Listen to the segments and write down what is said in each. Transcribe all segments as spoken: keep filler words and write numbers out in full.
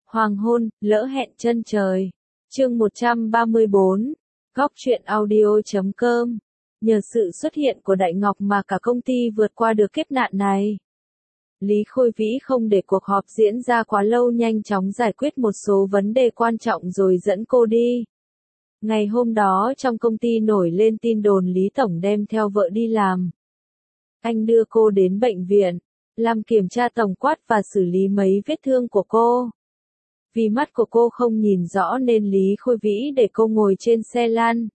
Hoàng hôn, lỡ hẹn chân trời. Chương một trăm ba mươi bốn. Góc truyện audio chấm com. Nhờ sự xuất hiện của Đại Ngọc mà cả công ty vượt qua được kiếp nạn này. Lý Khôi Vĩ không để cuộc họp diễn ra quá lâu, nhanh chóng giải quyết một số vấn đề quan trọng rồi dẫn cô đi. Ngày hôm đó trong công ty nổi lên tin đồn Lý Tổng đem theo vợ đi làm. Anh đưa cô đến bệnh viện, làm kiểm tra tổng quát và xử lý mấy vết thương của cô. Vì mắt của cô không nhìn rõ nên Lý Khôi Vĩ để cô ngồi trên xe lăn.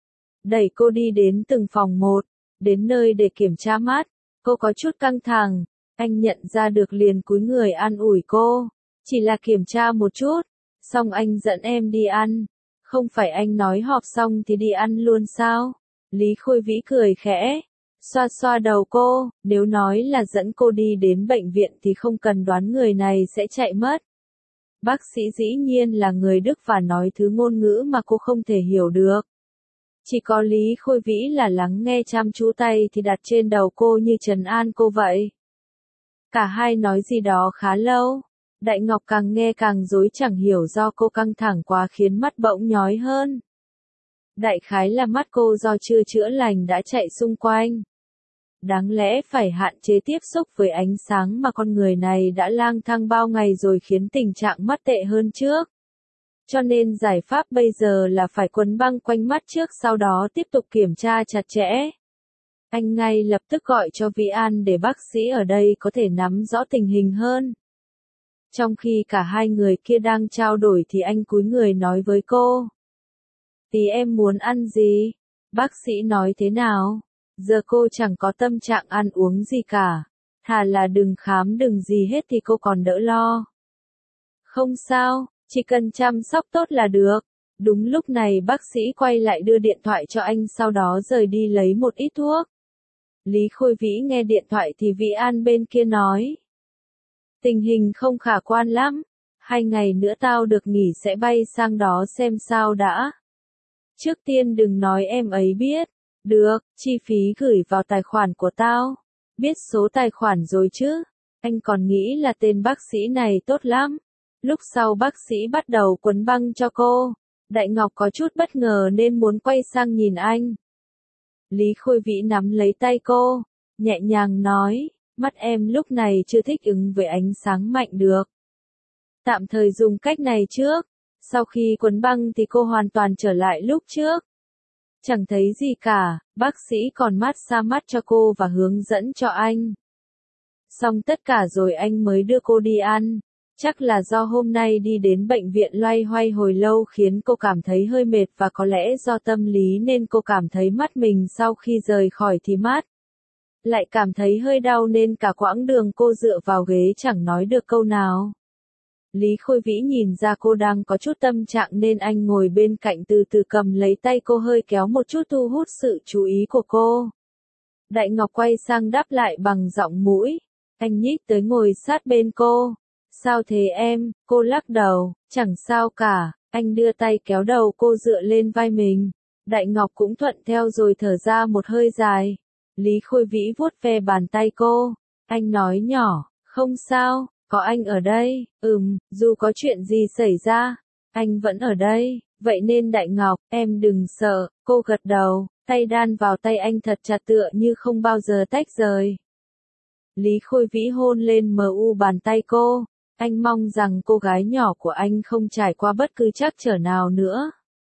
Đẩy cô đi đến từng phòng một, đến nơi để kiểm tra mắt. Cô có chút căng thẳng, anh nhận ra được liền cúi người an ủi cô. Chỉ là kiểm tra một chút, xong anh dẫn em đi ăn. Không phải anh nói họp xong thì đi ăn luôn sao? Lý Khôi Vĩ cười khẽ, xoa xoa đầu cô, nếu nói là dẫn cô đi đến bệnh viện thì không cần đoán người này sẽ chạy mất. Bác sĩ dĩ nhiên là người Đức và nói thứ ngôn ngữ mà cô không thể hiểu được. Chỉ có Lý Khôi Vĩ là lắng nghe chăm chú, tay thì đặt trên đầu cô như trấn an cô vậy. Cả hai nói gì đó khá lâu. Đại Ngọc càng nghe càng rối, chẳng hiểu do cô căng thẳng quá khiến mắt bỗng nhói hơn. Đại khái là mắt cô do chưa chữa lành đã chạy xung quanh. Đáng lẽ phải hạn chế tiếp xúc với ánh sáng mà con người này đã lang thang bao ngày rồi khiến tình trạng mắt tệ hơn trước. Cho nên giải pháp bây giờ là phải quấn băng quanh mắt trước, sau đó tiếp tục kiểm tra chặt chẽ. Anh ngay lập tức gọi cho Vĩ An để bác sĩ ở đây có thể nắm rõ tình hình hơn. Trong khi cả hai người kia đang trao đổi thì anh cúi người nói với cô. Tí em muốn ăn gì? Bác sĩ nói thế nào? Giờ cô chẳng có tâm trạng ăn uống gì cả. Thà là đừng khám đừng gì hết thì cô còn đỡ lo. Không sao, chỉ cần chăm sóc tốt là được. Đúng lúc này bác sĩ quay lại đưa điện thoại cho anh, sau đó rời đi lấy một ít thuốc. Lý Khôi Vĩ nghe điện thoại thì Vĩ An bên kia nói. Tình hình không khả quan lắm. Hai ngày nữa tao được nghỉ sẽ bay sang đó xem sao đã. Trước tiên đừng nói em ấy biết. Được, chi phí gửi vào tài khoản của tao. Biết số tài khoản rồi chứ? Anh còn nghĩ là tên bác sĩ này tốt lắm. Lúc sau bác sĩ bắt đầu quấn băng cho cô. Đại Ngọc có chút bất ngờ nên muốn quay sang nhìn anh. Lý Khôi Vĩ nắm lấy tay cô, nhẹ nhàng nói, mắt em lúc này chưa thích ứng với ánh sáng mạnh được. Tạm thời dùng cách này trước, sau khi quấn băng thì cô hoàn toàn trở lại lúc trước. Chẳng thấy gì cả, bác sĩ còn mát xa mắt cho cô và hướng dẫn cho anh. Xong tất cả rồi anh mới đưa cô đi ăn. Chắc là do hôm nay đi đến bệnh viện loay hoay hồi lâu khiến cô cảm thấy hơi mệt, và có lẽ do tâm lý nên cô cảm thấy mắt mình sau khi rời khỏi thì mát. Lại cảm thấy hơi đau nên cả quãng đường cô dựa vào ghế chẳng nói được câu nào. Lý Khôi Vĩ nhìn ra cô đang có chút tâm trạng nên anh ngồi bên cạnh từ từ cầm lấy tay cô, hơi kéo một chút thu hút sự chú ý của cô. Đại Ngọc quay sang đáp lại bằng giọng mũi. Anh nhích tới ngồi sát bên cô. Sao thế em? Cô lắc đầu. Chẳng sao cả. Anh đưa tay kéo đầu cô dựa lên vai mình. Đại Ngọc cũng thuận theo rồi thở ra một hơi dài. Lý Khôi Vĩ vuốt ve bàn tay cô. Anh nói nhỏ, không sao, có anh ở đây. Ừm, dù có chuyện gì xảy ra, anh vẫn ở đây. Vậy nên Đại Ngọc, em đừng sợ. Cô gật đầu, tay đan vào tay anh thật chặt tựa như không bao giờ tách rời. Lý Khôi Vĩ hôn lên mờ u bàn tay cô. Anh mong rằng cô gái nhỏ của anh không trải qua bất cứ trắc trở nào nữa.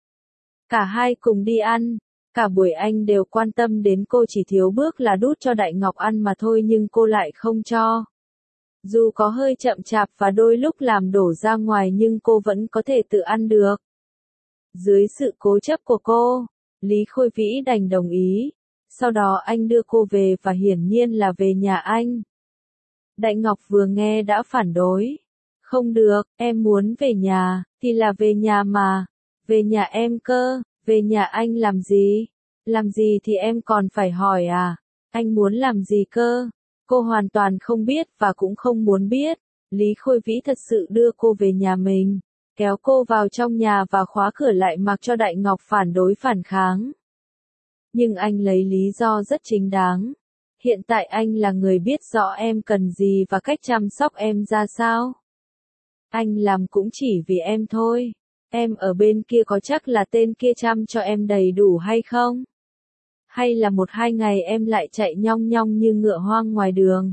Cả hai cùng đi ăn. Cả buổi anh đều quan tâm đến cô, chỉ thiếu bước là đút cho Đại Ngọc ăn mà thôi, nhưng cô lại không cho. Dù có hơi chậm chạp và đôi lúc làm đổ ra ngoài nhưng cô vẫn có thể tự ăn được. Dưới sự cố chấp của cô, Lý Khôi Vĩ đành đồng ý. Sau đó anh đưa cô về và hiển nhiên là về nhà anh. Đại Ngọc vừa nghe đã phản đối. Không được, em muốn về nhà, thì là về nhà mà. Về nhà em cơ, về nhà anh làm gì? Làm gì thì em còn phải hỏi à? Anh muốn làm gì cơ? Cô hoàn toàn không biết và cũng không muốn biết. Lý Khôi Vĩ thật sự đưa cô về nhà mình, kéo cô vào trong nhà và khóa cửa lại, mặc cho Đại Ngọc phản đối phản kháng. Nhưng anh lấy lý do rất chính đáng. Hiện tại anh là người biết rõ em cần gì và cách chăm sóc em ra sao. Anh làm cũng chỉ vì em thôi. Em ở bên kia có chắc là tên kia chăm cho em đầy đủ hay không? Hay là một hai ngày em lại chạy nhong nhong như ngựa hoang ngoài đường?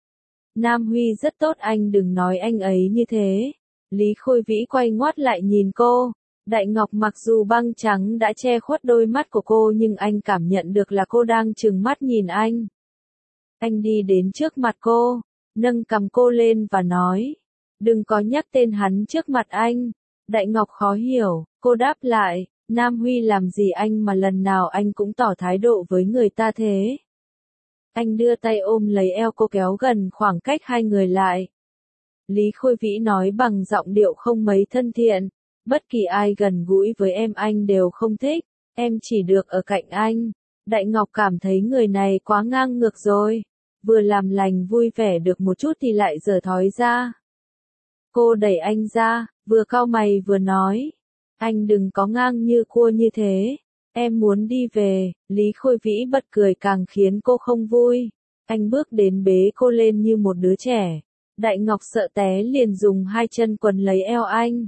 Nam Huy rất tốt, anh đừng nói anh ấy như thế. Lý Khôi Vĩ quay ngoắt lại nhìn cô. Đại Ngọc mặc dù băng trắng đã che khuất đôi mắt của cô nhưng anh cảm nhận được là cô đang trừng mắt nhìn anh. Anh đi đến trước mặt cô, nâng cằm cô lên và nói, đừng có nhắc tên hắn trước mặt anh. Đại Ngọc khó hiểu, cô đáp lại, Nam Huy làm gì anh mà lần nào anh cũng tỏ thái độ với người ta thế. Anh đưa tay ôm lấy eo cô kéo gần khoảng cách hai người lại. Lý Khôi Vĩ nói bằng giọng điệu không mấy thân thiện, bất kỳ ai gần gũi với em anh đều không thích, em chỉ được ở cạnh anh. Đại Ngọc cảm thấy người này quá ngang ngược rồi, vừa làm lành vui vẻ được một chút thì lại giở thói ra. Cô đẩy anh ra, vừa cau mày vừa nói, anh đừng có ngang như cua như thế, em muốn đi về. Lý Khôi Vĩ bật cười càng khiến cô không vui, anh bước đến bế cô lên như một đứa trẻ. Đại Ngọc sợ té liền dùng hai chân quấn lấy eo anh.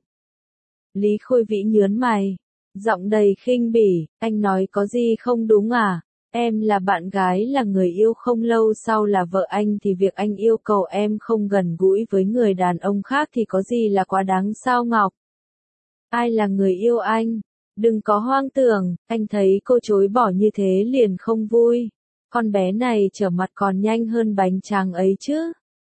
Lý Khôi Vĩ nhớn mày, giọng đầy khinh bỉ, anh nói có gì không đúng à? Em là bạn gái là người yêu không lâu sau là vợ anh thì việc anh yêu cầu em không gần gũi với người đàn ông khác thì có gì là quá đáng sao Ngọc? Ai là người yêu anh? Đừng có hoang tưởng, anh thấy cô chối bỏ như thế liền không vui. Con bé này trở mặt còn nhanh hơn bánh tráng ấy chứ.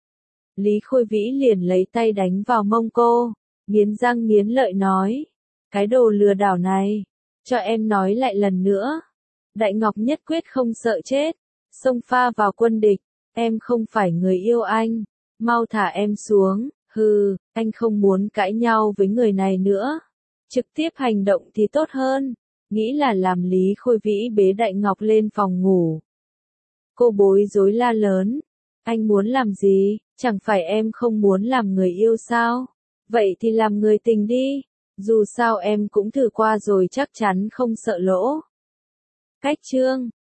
Lý Khôi Vĩ liền lấy tay đánh vào mông cô, nghiến răng nghiến lợi nói, cái đồ lừa đảo này, cho em nói lại lần nữa. Đại Ngọc nhất quyết không sợ chết, xông pha vào quân địch, em không phải người yêu anh, mau thả em xuống. Hừ, anh không muốn cãi nhau với người này nữa, trực tiếp hành động thì tốt hơn. Nghĩ là làm. Lý Khôi Vĩ bế Đại Ngọc lên phòng ngủ. Cô bối rối la lớn, anh muốn làm gì? Chẳng phải em không muốn làm người yêu sao? Vậy thì làm người tình đi, dù sao em cũng thử qua rồi chắc chắn không sợ lỗ. Cách chương